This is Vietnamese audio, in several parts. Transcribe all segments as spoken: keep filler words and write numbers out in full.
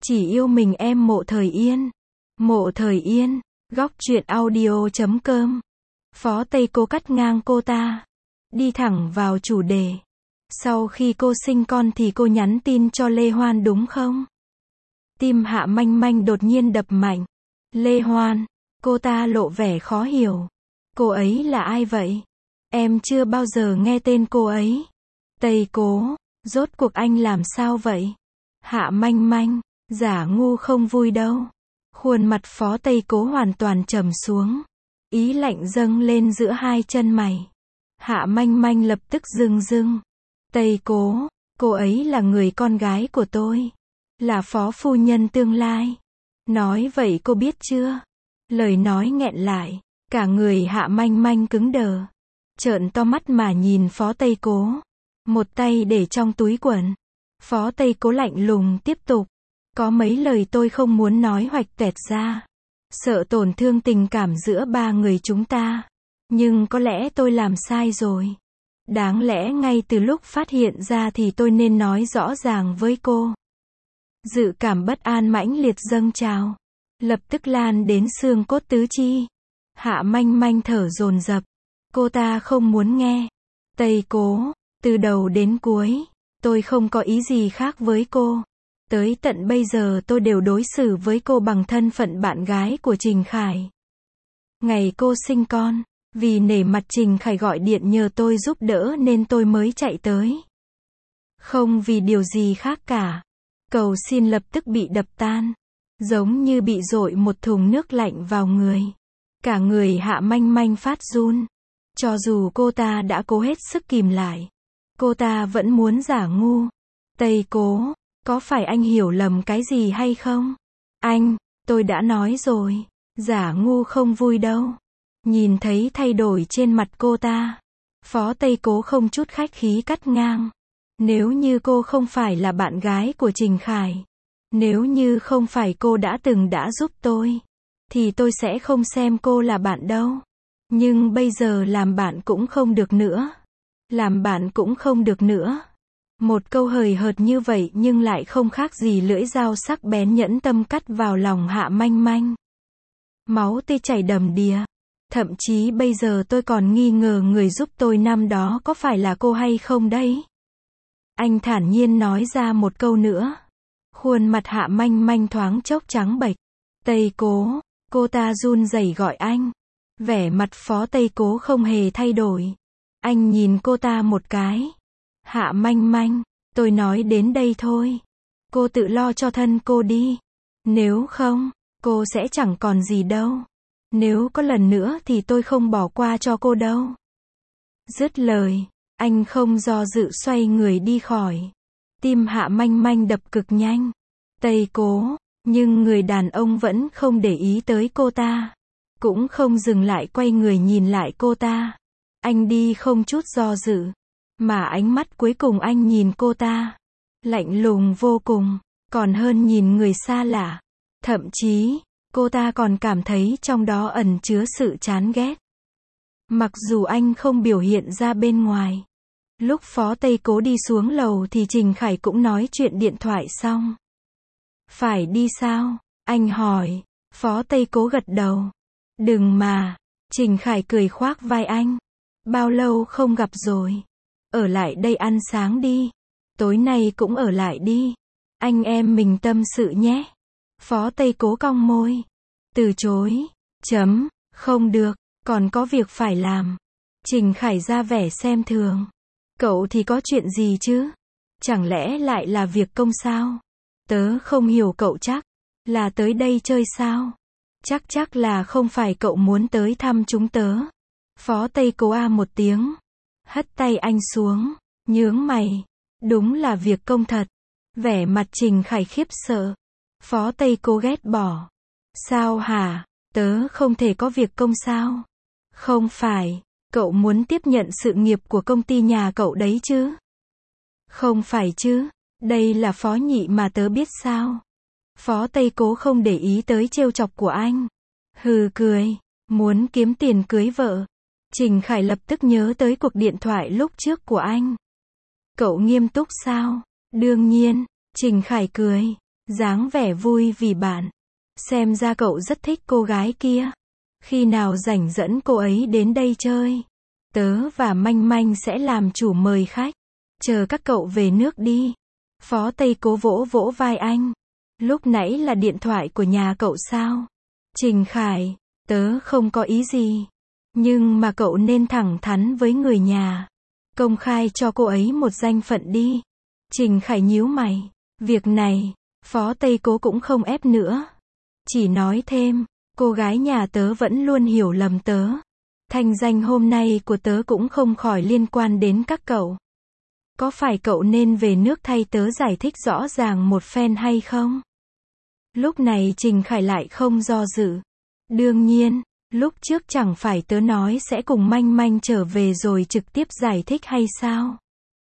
Chỉ yêu mình em Mộ Thời Yên. Mộ Thời Yên, góc truyện audio chấm com. Phó Tây Cố cắt ngang cô ta. Đi thẳng vào chủ đề. Sau khi cô sinh con thì cô nhắn tin cho Lê Hoan đúng không? Tim Hạ Manh Manh đột nhiên đập mạnh. Lê Hoan, cô ta lộ vẻ khó hiểu. Cô ấy là ai vậy? Em chưa bao giờ nghe tên cô ấy. Tây Cố, rốt cuộc anh làm sao vậy? Hạ Manh Manh, giả ngu không vui đâu. Khuôn mặt Phó Tây Cố hoàn toàn trầm xuống. Ý lạnh dâng lên giữa hai chân mày. Hạ Manh Manh lập tức rưng rưng. Tây Cố, cô ấy là người con gái của tôi. Là phó phu nhân tương lai. Nói vậy cô biết chưa? Lời nói nghẹn lại. Cả người Hạ Manh Manh cứng đờ. Trợn to mắt mà nhìn Phó Tây Cố. Một tay để trong túi quần. Phó Tây Cố lạnh lùng tiếp tục. Có mấy lời tôi không muốn nói hoạch toẹt ra. Sợ tổn thương tình cảm giữa ba người chúng ta. Nhưng có lẽ tôi làm sai rồi. Đáng lẽ ngay từ lúc phát hiện ra thì tôi nên nói rõ ràng với cô. Dự cảm bất an mãnh liệt dâng trào. Lập tức lan đến xương cốt tứ chi. Hạ Manh Manh thở dồn dập. Cô ta không muốn nghe. Tây Cố, từ đầu đến cuối, tôi không có ý gì khác với cô. Tới tận bây giờ tôi đều đối xử với cô bằng thân phận bạn gái của Trình Khải. Ngày cô sinh con, vì nể mặt Trình Khải gọi điện nhờ tôi giúp đỡ nên tôi mới chạy tới. Không vì điều gì khác cả. Cầu xin lập tức bị đập tan. Giống như bị dội một thùng nước lạnh vào người. Cả người Hạ Manh Manh phát run. Cho dù cô ta đã cố hết sức kìm lại. Cô ta vẫn muốn giả ngu. Tây Cố, có phải anh hiểu lầm cái gì hay không? Anh, tôi đã nói rồi. Giả ngu không vui đâu. Nhìn thấy thay đổi trên mặt cô ta. Phó Tây Cố không chút khách khí cắt ngang. Nếu như cô không phải là bạn gái của Trình Khải. Nếu như không phải cô đã từng đã giúp tôi. Thì tôi sẽ không xem cô là bạn đâu. Nhưng bây giờ làm bạn cũng không được nữa. Làm bạn cũng không được nữa. Một câu hời hợt như vậy nhưng lại không khác gì lưỡi dao sắc bén nhẫn tâm cắt vào lòng Hạ Manh Manh. Máu tươi chảy đầm đìa. Thậm chí bây giờ tôi còn nghi ngờ người giúp tôi năm đó có phải là cô hay không đấy. Anh thản nhiên nói ra một câu nữa. Khuôn mặt Hạ Manh Manh thoáng chốc trắng bệch. Tây Cố, cô ta run rẩy gọi anh. Vẻ mặt Phó Tây Cố không hề thay đổi. Anh nhìn cô ta một cái. Hạ Manh Manh, tôi nói đến đây thôi. Cô tự lo cho thân cô đi. Nếu không, cô sẽ chẳng còn gì đâu. Nếu có lần nữa thì tôi không bỏ qua cho cô đâu. Dứt lời, anh không do dự xoay người đi khỏi. Tim Hạ Manh Manh đập cực nhanh. Tây Cố, nhưng người đàn ông vẫn không để ý tới cô ta. Cũng không dừng lại quay người nhìn lại cô ta. Anh đi không chút do dự. Mà ánh mắt cuối cùng anh nhìn cô ta. Lạnh lùng vô cùng. Còn hơn nhìn người xa lạ. Thậm chí, cô ta còn cảm thấy trong đó ẩn chứa sự chán ghét. Mặc dù anh không biểu hiện ra bên ngoài. Lúc Phó Tây Cố đi xuống lầu thì Trình Khải cũng nói chuyện điện thoại xong. Phải đi sao? Anh hỏi. Phó Tây Cố gật đầu. Đừng mà. Trình Khải cười khoác vai anh. Bao lâu không gặp rồi. Ở lại đây ăn sáng đi. Tối nay cũng ở lại đi. Anh em mình tâm sự nhé. Phó Tây Cố cong môi. Từ chối. Chấm. Không được. Còn có việc phải làm. Trình Khải ra vẻ xem thường. Cậu thì có chuyện gì chứ? Chẳng lẽ lại là việc công sao? Tớ không hiểu cậu chắc. Là tới đây chơi sao? Chắc chắc là không phải cậu muốn tới thăm chúng tớ. Phó Tây Cố a một tiếng. Hất tay anh xuống. Nhướng mày. Đúng là việc công thật. Vẻ mặt Trình Khải khiếp sợ. Phó Tây Cố ghét bỏ. Sao hả? Tớ không thể có việc công sao? Không phải. Cậu muốn tiếp nhận sự nghiệp của công ty nhà cậu đấy chứ? Không phải chứ. Đây là Phó Nhị mà tớ biết sao? Phó Tây Cố không để ý tới trêu chọc của anh. Hừ cười. Muốn kiếm tiền cưới vợ. Trình Khải lập tức nhớ tới cuộc điện thoại lúc trước của anh. Cậu nghiêm túc sao? Đương nhiên. Trình Khải cười. Dáng vẻ vui vì bạn. Xem ra cậu rất thích cô gái kia. Khi nào rảnh dẫn cô ấy đến đây chơi. Tớ và Manh Manh sẽ làm chủ mời khách. Chờ các cậu về nước đi. Phó Tây Cố vỗ vỗ vai anh. Lúc nãy là điện thoại của nhà cậu sao? Trình Khải, tớ không có ý gì. Nhưng mà cậu nên thẳng thắn với người nhà. Công khai cho cô ấy một danh phận đi. Trình Khải nhíu mày. Việc này, Phó Tây Cố cũng không ép nữa. Chỉ nói thêm, cô gái nhà tớ vẫn luôn hiểu lầm tớ. Thanh danh hôm nay của tớ cũng không khỏi liên quan đến các cậu. Có phải cậu nên về nước thay tớ giải thích rõ ràng một phen hay không? Lúc này Trình Khải lại không do dự. Đương nhiên, lúc trước chẳng phải tớ nói sẽ cùng Manh Manh trở về rồi trực tiếp giải thích hay sao?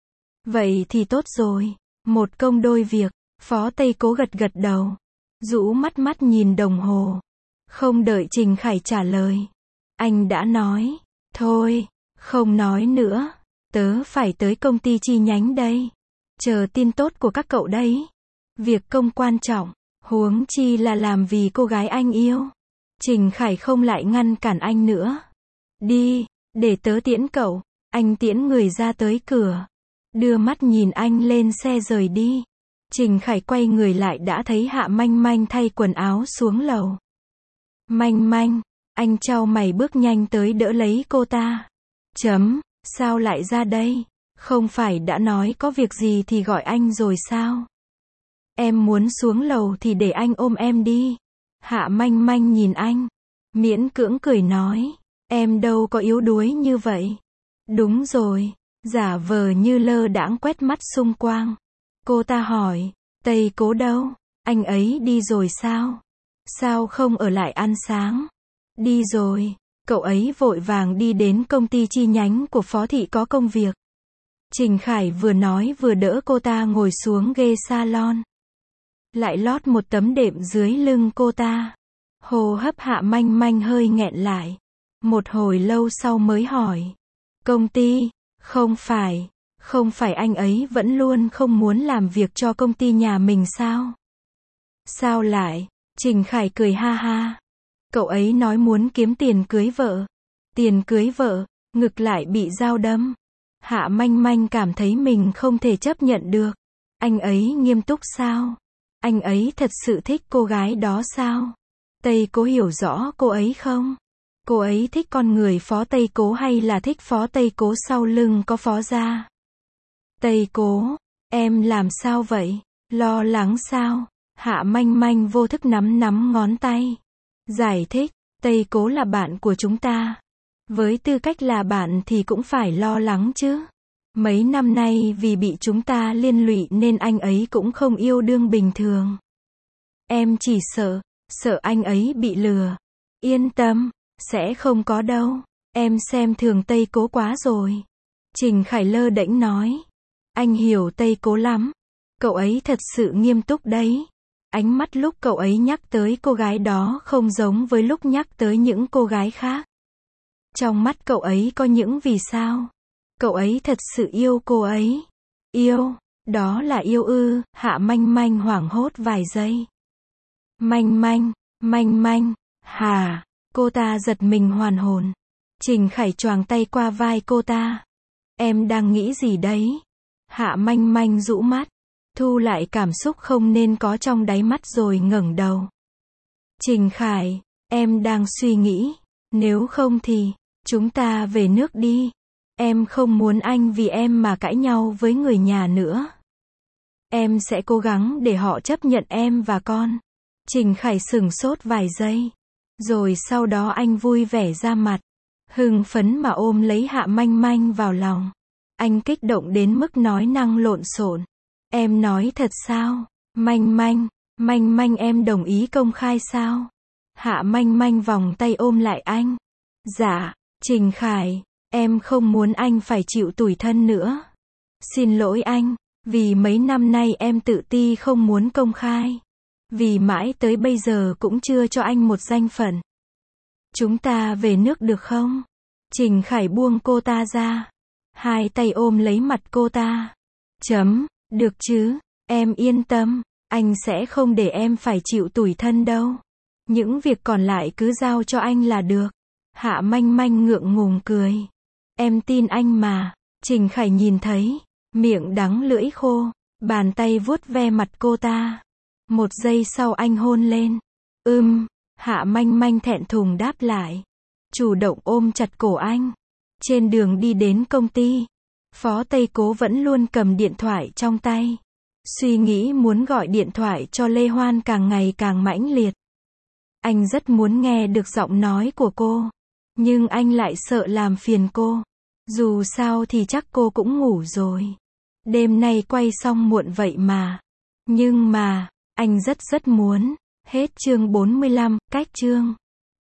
Vậy thì tốt rồi. Một công đôi việc. Phó Tây Cố gật gật đầu. Rũ mắt mắt nhìn đồng hồ. Không đợi Trình Khải trả lời. Anh đã nói. Thôi, không nói nữa. Tớ phải tới công ty chi nhánh đây. Chờ tin tốt của các cậu đấy. Việc công quan trọng. Huống chi là làm vì cô gái anh yêu. Trình Khải không lại ngăn cản anh nữa. Đi, để tớ tiễn cậu. Anh tiễn người ra tới cửa. Đưa mắt nhìn anh lên xe rời đi. Trình Khải quay người lại đã thấy Hạ Manh Manh thay quần áo xuống lầu. Manh Manh, anh chau mày bước nhanh tới đỡ lấy cô ta. Chấm, sao lại ra đây? Không phải đã nói có việc gì thì gọi anh rồi sao? Em muốn xuống lầu thì để anh ôm em đi. Hạ Manh Manh nhìn anh. Miễn cưỡng cười nói. Em đâu có yếu đuối như vậy. Đúng rồi. Giả vờ như lơ đãng quét mắt xung quanh. Cô ta hỏi. Tây Cố đâu? Anh ấy đi rồi sao? Sao không ở lại ăn sáng? Đi rồi. Cậu ấy vội vàng đi đến công ty chi nhánh của Phó Thị có công việc. Trình Khải vừa nói vừa đỡ cô ta ngồi xuống ghế salon. Lại lót một tấm đệm dưới lưng cô ta. Hô hấp Hạ Manh Manh hơi nghẹn lại. Một hồi lâu sau mới hỏi. Công ty? Không phải. Không phải anh ấy vẫn luôn không muốn làm việc cho công ty nhà mình sao? Sao lại? Trình Khải cười ha ha. Cậu ấy nói muốn kiếm tiền cưới vợ. Tiền cưới vợ, ngực lại bị dao đâm. Hạ Manh Manh cảm thấy mình không thể chấp nhận được. Anh ấy nghiêm túc sao? Anh ấy thật sự thích cô gái đó sao? Tây Cố hiểu rõ cô ấy không? Cô ấy thích con người Phó Tây Cố hay là thích Phó Tây Cố sau lưng có Phó gia? Tây Cố, em làm sao vậy? Lo lắng sao? Hạ Manh Manh vô thức nắm nắm ngón tay. Giải thích, Tây Cố là bạn của chúng ta. Với tư cách là bạn thì cũng phải lo lắng chứ. Mấy năm nay vì bị chúng ta liên lụy nên anh ấy cũng không yêu đương bình thường. Em chỉ sợ, sợ anh ấy bị lừa. Yên tâm, sẽ không có đâu. Em xem thường Tây Cố quá rồi. Trình Khải lơ đễnh nói. Anh hiểu Tây Cố lắm. Cậu ấy thật sự nghiêm túc đấy. Ánh mắt lúc cậu ấy nhắc tới cô gái đó không giống với lúc nhắc tới những cô gái khác. Trong mắt cậu ấy có những vì sao. Cậu ấy thật sự yêu cô ấy. Yêu, đó là yêu ư? Hạ Manh Manh hoảng hốt vài giây. Manh Manh, Manh Manh, hà, cô ta giật mình hoàn hồn. Trình Khải choàng tay qua vai cô ta. Em đang nghĩ gì đấy? Hạ Manh Manh rũ mắt, thu lại cảm xúc không nên có trong đáy mắt rồi ngẩng đầu. Trình Khải, em đang suy nghĩ, nếu không thì, chúng ta về nước đi. Em không muốn anh vì em mà cãi nhau với người nhà nữa. Em sẽ cố gắng để họ chấp nhận em và con. Trình Khải sửng sốt vài giây. Rồi sau đó anh vui vẻ ra mặt. Hưng phấn mà ôm lấy Hạ Manh Manh vào lòng. Anh kích động đến mức nói năng lộn xộn. Em nói thật sao? Manh Manh, Manh Manh em đồng ý công khai sao? Hạ Manh Manh vòng tay ôm lại anh. Dạ, Trình Khải, em không muốn anh phải chịu tủi thân nữa. Xin lỗi anh, vì mấy năm nay em tự ti không muốn công khai. Vì mãi tới bây giờ cũng chưa cho anh một danh phận. Chúng ta về nước được không? Trình Khải buông cô ta ra. Hai tay ôm lấy mặt cô ta. Chấm, được chứ, em yên tâm. Anh sẽ không để em phải chịu tủi thân đâu. Những việc còn lại cứ giao cho anh là được. Hạ Manh Manh ngượng ngùng cười. Em tin anh mà. Trình Khải nhìn thấy, miệng đắng lưỡi khô, bàn tay vuốt ve mặt cô ta. Một giây sau anh hôn lên. Ưm, Hạ Manh Manh thẹn thùng đáp lại. Chủ động ôm chặt cổ anh. Trên đường đi đến công ty, Phó Tây Cố vẫn luôn cầm điện thoại trong tay. Suy nghĩ muốn gọi điện thoại cho Lê Hoan càng ngày càng mãnh liệt. Anh rất muốn nghe được giọng nói của cô. Nhưng anh lại sợ làm phiền cô. Dù sao thì chắc cô cũng ngủ rồi. Đêm nay quay xong muộn vậy mà. Nhưng mà, anh rất rất muốn. Hết chương bốn mươi lăm, cách chương.